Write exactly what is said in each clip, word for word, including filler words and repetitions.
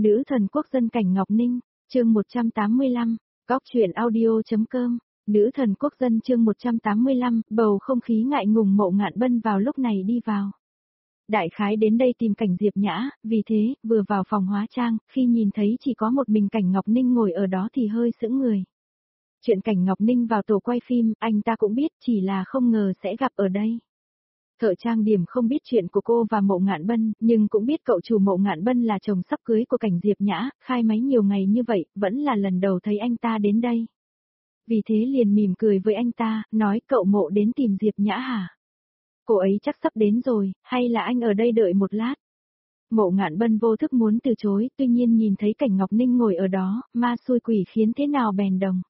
Nữ thần quốc dân Cảnh Ngọc Ninh, chương một trăm tám mươi lăm, Góc truyện audio.com, Nữ thần quốc dân chương một trăm tám mươi lăm, bầu không khí ngại ngùng Mộ Ngạn Bân vào lúc này đi vào. Đại khái đến đây tìm Cảnh Diệp Nhã, vì thế, vừa vào phòng hóa trang, khi nhìn thấy chỉ có một mình Cảnh Ngọc Ninh ngồi ở đó thì hơi sững người. Chuyện Cảnh Ngọc Ninh vào tổ quay phim, anh ta cũng biết, chỉ là không ngờ sẽ gặp ở đây. Thợ trang điểm không biết chuyện của cô và Mộ Ngạn Bân, nhưng cũng biết cậu chủ Mộ Ngạn Bân là chồng sắp cưới của Cảnh Diệp Nhã, khai máy nhiều ngày như vậy, vẫn là lần đầu thấy anh ta đến đây. Vì thế liền mỉm cười với anh ta, nói cậu Mộ đến tìm Diệp Nhã hả? Cô ấy chắc sắp đến rồi, hay là anh ở đây đợi một lát? Mộ Ngạn Bân vô thức muốn từ chối, tuy nhiên nhìn thấy Cảnh Ngọc Ninh ngồi ở đó, ma xui quỷ khiến thế nào bèn đồng.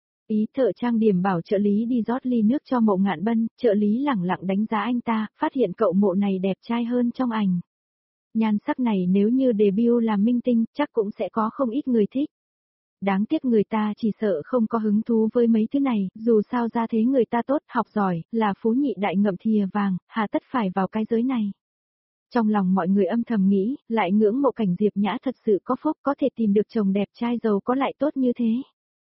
Ý thợ trang điểm bảo trợ lý đi rót ly nước cho Mộ Ngạn Bân, trợ lý lẳng lặng đánh giá anh ta, phát hiện cậu Mộ này đẹp trai hơn trong ảnh. Nhan sắc này nếu như debut làm minh tinh, chắc cũng sẽ có không ít người thích. Đáng tiếc người ta chỉ sợ không có hứng thú với mấy thứ này, dù sao ra thế người ta tốt, học giỏi, là phú nhị đại ngậm thìa vàng, hà tất phải vào cái giới này. Trong lòng mọi người âm thầm nghĩ, lại ngưỡng mộ Cảnh Diệp Nhã thật sự có phúc có thể tìm được chồng đẹp trai giàu có lại tốt như thế.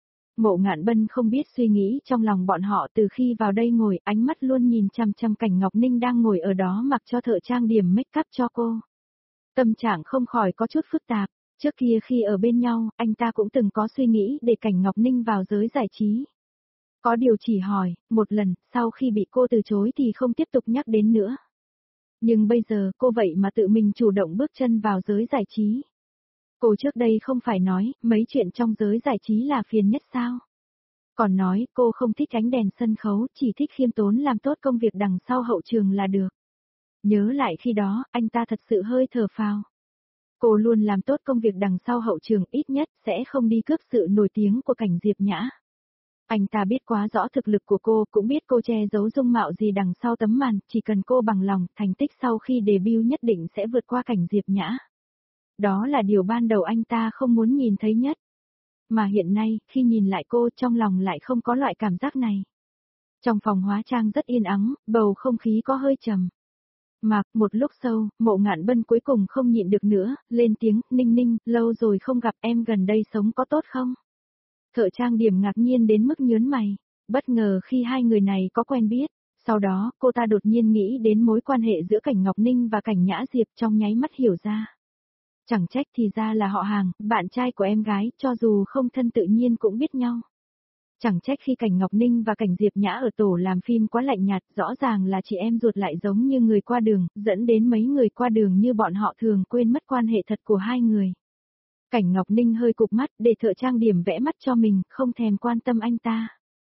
Mộ Ngạn Bân không biết suy nghĩ trong lòng bọn họ từ khi vào đây ngồi, ánh mắt luôn nhìn chăm chăm Cảnh Ngọc Ninh đang ngồi ở đó mặc cho thợ trang điểm make up cho cô. Tâm trạng không khỏi có chút phức tạp, trước kia khi ở bên nhau, anh ta cũng từng có suy nghĩ để Cảnh Ngọc Ninh vào giới giải trí. Có điều chỉ hỏi, một lần, sau khi bị cô từ chối thì không tiếp tục nhắc đến nữa. Nhưng bây giờ cô vậy mà tự mình chủ động bước chân vào giới giải trí. Cô trước đây không phải nói, mấy chuyện trong giới giải trí là phiền nhất sao? Còn nói, cô không thích ánh đèn sân khấu, chỉ thích khiêm tốn làm tốt công việc đằng sau hậu trường là được. Nhớ lại khi đó, anh ta thật sự hơi thở phào. Cô luôn làm tốt công việc đằng sau hậu trường, ít nhất sẽ không đi cướp sự nổi tiếng của Cảnh Diệp Nhã. Anh ta biết quá rõ thực lực của cô, cũng biết cô che giấu dung mạo gì đằng sau tấm màn, chỉ cần cô bằng lòng, thành tích sau khi debut nhất định sẽ vượt qua Cảnh Diệp Nhã. Đó là điều ban đầu anh ta không muốn nhìn thấy nhất. Mà hiện nay, khi nhìn lại cô trong lòng lại không có loại cảm giác này. Trong phòng hóa trang rất yên ắng, bầu không khí có hơi trầm. Mà, một lúc sau, Mộ Ngạn Bân cuối cùng không nhịn được nữa, lên tiếng, Ninh Ninh, lâu rồi không gặp em gần đây sống có tốt không? Thợ trang điểm ngạc nhiên đến mức nhớn mày, bất ngờ khi hai người này có quen biết. Sau đó, cô ta đột nhiên nghĩ đến mối quan hệ giữa Cảnh Ngọc Ninh và Cảnh Nhã Diệp trong nháy mắt hiểu ra. Chẳng trách thì ra là họ hàng, bạn trai của em gái, cho dù không thân tự nhiên cũng biết nhau. Chẳng trách khi Cảnh Ngọc Ninh và Cảnh Diệp Nhã ở tổ làm phim quá lạnh nhạt, rõ ràng là chị em ruột lại giống như người qua đường, dẫn đến mấy người qua đường như bọn họ thường quên mất quan hệ thật của hai người. Cảnh Ngọc Ninh hơi cụp mắt để thợ trang điểm vẽ mắt cho mình, không thèm quan tâm anh ta.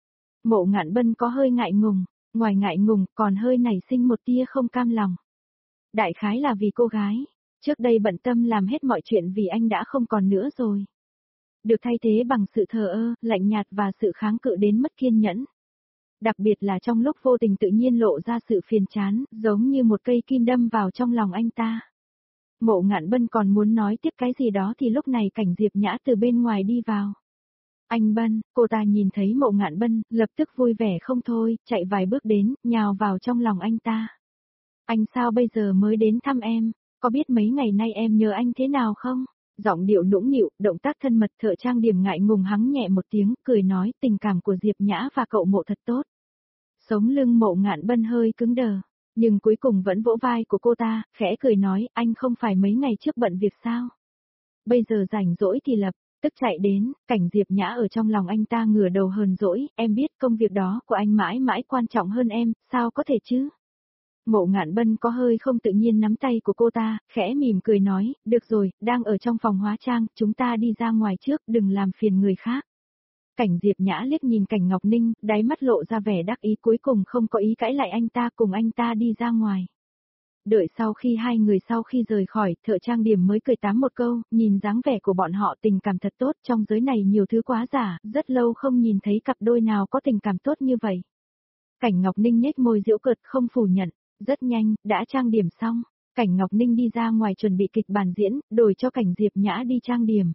Mộ Ngạn Bân có hơi ngại ngùng, ngoài ngại ngùng còn hơi nảy sinh một tia không cam lòng. Đại khái là vì cô gái. Trước đây bận tâm làm hết mọi chuyện vì anh đã không còn nữa rồi. Được thay thế bằng sự thờ ơ, lạnh nhạt và sự kháng cự đến mất kiên nhẫn. Đặc biệt là trong lúc vô tình tự nhiên lộ ra sự phiền chán, giống như một cây kim đâm vào trong lòng anh ta. Mộ Ngạn Bân còn muốn nói tiếp cái gì đó thì lúc này Cảnh Diệp Nhã từ bên ngoài đi vào. Anh Bân, cô ta nhìn thấy Mộ Ngạn Bân, lập tức vui vẻ không thôi, chạy vài bước đến, nhào vào trong lòng anh ta. Anh sao bây giờ mới đến thăm em? Có biết mấy ngày nay em nhớ anh thế nào không? Giọng điệu nũng nịu, động tác thân mật, thợ trang điểm ngại ngùng hắng nhẹ một tiếng, cười nói tình cảm của Diệp Nhã và cậu Mộ thật tốt. Sống lưng Mộ Ngạn Bân hơi cứng đờ, nhưng cuối cùng vẫn vỗ vai của cô ta, khẽ cười nói anh không phải mấy ngày trước bận việc sao? Bây giờ rảnh rỗi thì lập tức chạy đến. Cảnh Diệp Nhã ở trong lòng anh ta ngửa đầu hờn dỗi, em biết công việc đó của anh mãi mãi quan trọng hơn em, sao có thể chứ? Mộ Ngạn Bân có hơi không tự nhiên nắm tay của cô ta, khẽ mỉm cười nói, được rồi, đang ở trong phòng hóa trang, chúng ta đi ra ngoài trước, đừng làm phiền người khác. Cảnh Diệp Nhã liếc nhìn Cảnh Ngọc Ninh, đáy mắt lộ ra vẻ đắc ý, cuối cùng không có ý cãi lại anh ta, cùng anh ta đi ra ngoài. Đợi sau khi hai người sau khi rời khỏi, thợ trang điểm mới cười tám một câu, nhìn dáng vẻ của bọn họ tình cảm thật tốt, trong giới này nhiều thứ quá giả, rất lâu không nhìn thấy cặp đôi nào có tình cảm tốt như vậy. Cảnh Ngọc Ninh nhếch môi giễu cợt không phủ nhận. Rất nhanh, đã trang điểm xong, Cảnh Ngọc Ninh đi ra ngoài chuẩn bị kịch bản diễn, đổi cho Cảnh Diệp Nhã đi trang điểm.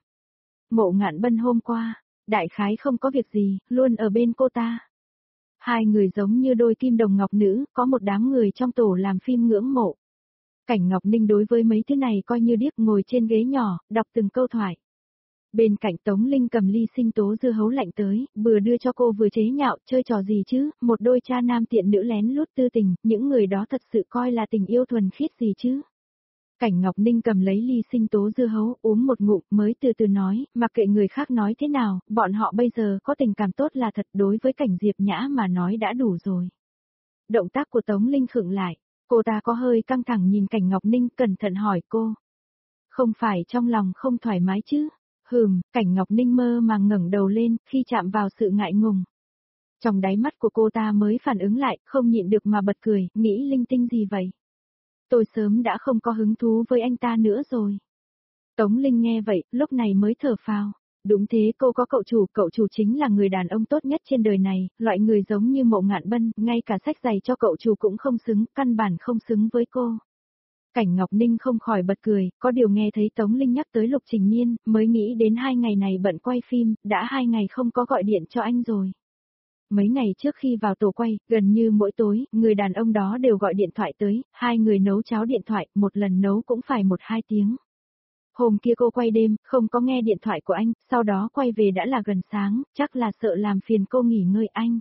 Mộ Ngạn Bân hôm qua, đại khái không có việc gì, luôn ở bên cô ta. Hai người giống như đôi kim đồng ngọc nữ, có một đám người trong tổ làm phim ngưỡng mộ. Cảnh Ngọc Ninh đối với mấy thứ này coi như điếc, ngồi trên ghế nhỏ, đọc từng câu thoại. Bên cạnh Tống Linh cầm ly sinh tố dưa hấu lạnh tới, vừa đưa cho cô vừa chế nhạo, chơi trò gì chứ, một đôi cha nam tiện nữ lén lút tư tình, những người đó thật sự coi là tình yêu thuần khiết gì chứ. Cảnh Ngọc Ninh cầm lấy ly sinh tố dưa hấu, uống một ngụm mới từ từ nói, mặc kệ người khác nói thế nào, bọn họ bây giờ có tình cảm tốt là thật, đối với Cảnh Diệp Nhã mà nói đã đủ rồi. Động tác của Tống Linh khựng lại, cô ta có hơi căng thẳng nhìn Cảnh Ngọc Ninh, cẩn thận hỏi cô. Không phải trong lòng không thoải mái chứ? Hừm, Cảnh Ngọc Ninh mơ màng ngẩng đầu lên, khi chạm vào sự ngại ngùng. Trong đáy mắt của cô ta mới phản ứng lại, không nhịn được mà bật cười, nghĩ linh tinh gì vậy? Tôi sớm đã không có hứng thú với anh ta nữa rồi. Tống Linh nghe vậy, lúc này mới thở phào. Đúng thế, cô có cậu chủ, cậu chủ chính là người đàn ông tốt nhất trên đời này, loại người giống như Mộ Ngạn Bân, ngay cả sách giày cho cậu chủ cũng không xứng, căn bản không xứng với cô. Cảnh Ngọc Ninh không khỏi bật cười, có điều nghe thấy Tống Linh nhắc tới Lục Trình Nhiên, mới nghĩ đến hai ngày này bận quay phim, đã hai ngày không có gọi điện cho anh rồi. Mấy ngày trước khi vào tổ quay, gần như mỗi tối, người đàn ông đó đều gọi điện thoại tới, hai người nấu cháo điện thoại, một lần nấu cũng phải một hai tiếng. Hôm kia cô quay đêm, không có nghe điện thoại của anh, sau đó quay về đã là gần sáng, chắc là sợ làm phiền cô nghỉ ngơi anh.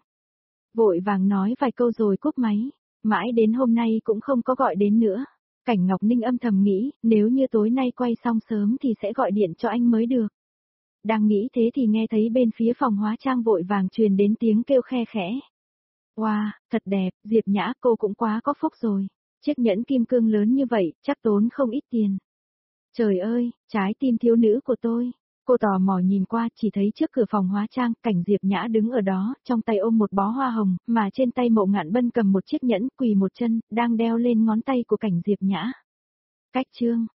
Vội vàng nói vài câu rồi cúp máy, mãi đến hôm nay cũng không có gọi đến nữa. Cảnh Ngọc Ninh âm thầm nghĩ, nếu như tối nay quay xong sớm thì sẽ gọi điện cho anh mới được. Đang nghĩ thế thì nghe thấy bên phía phòng hóa trang vội vàng truyền đến tiếng kêu khe khẽ. Wow, thật đẹp, Diệp Nhã cô cũng quá có phúc rồi. Chiếc nhẫn kim cương lớn như vậy, chắc tốn không ít tiền. Trời ơi, trái tim thiếu nữ của tôi. Cô tò mò nhìn qua, chỉ thấy trước cửa phòng hóa trang, Cảnh Diệp Nhã đứng ở đó, trong tay ôm một bó hoa hồng, mà trên tay Mộ Ngạn Bân cầm một chiếc nhẫn, quỳ một chân, đang đeo lên ngón tay của Cảnh Diệp Nhã. Cách chương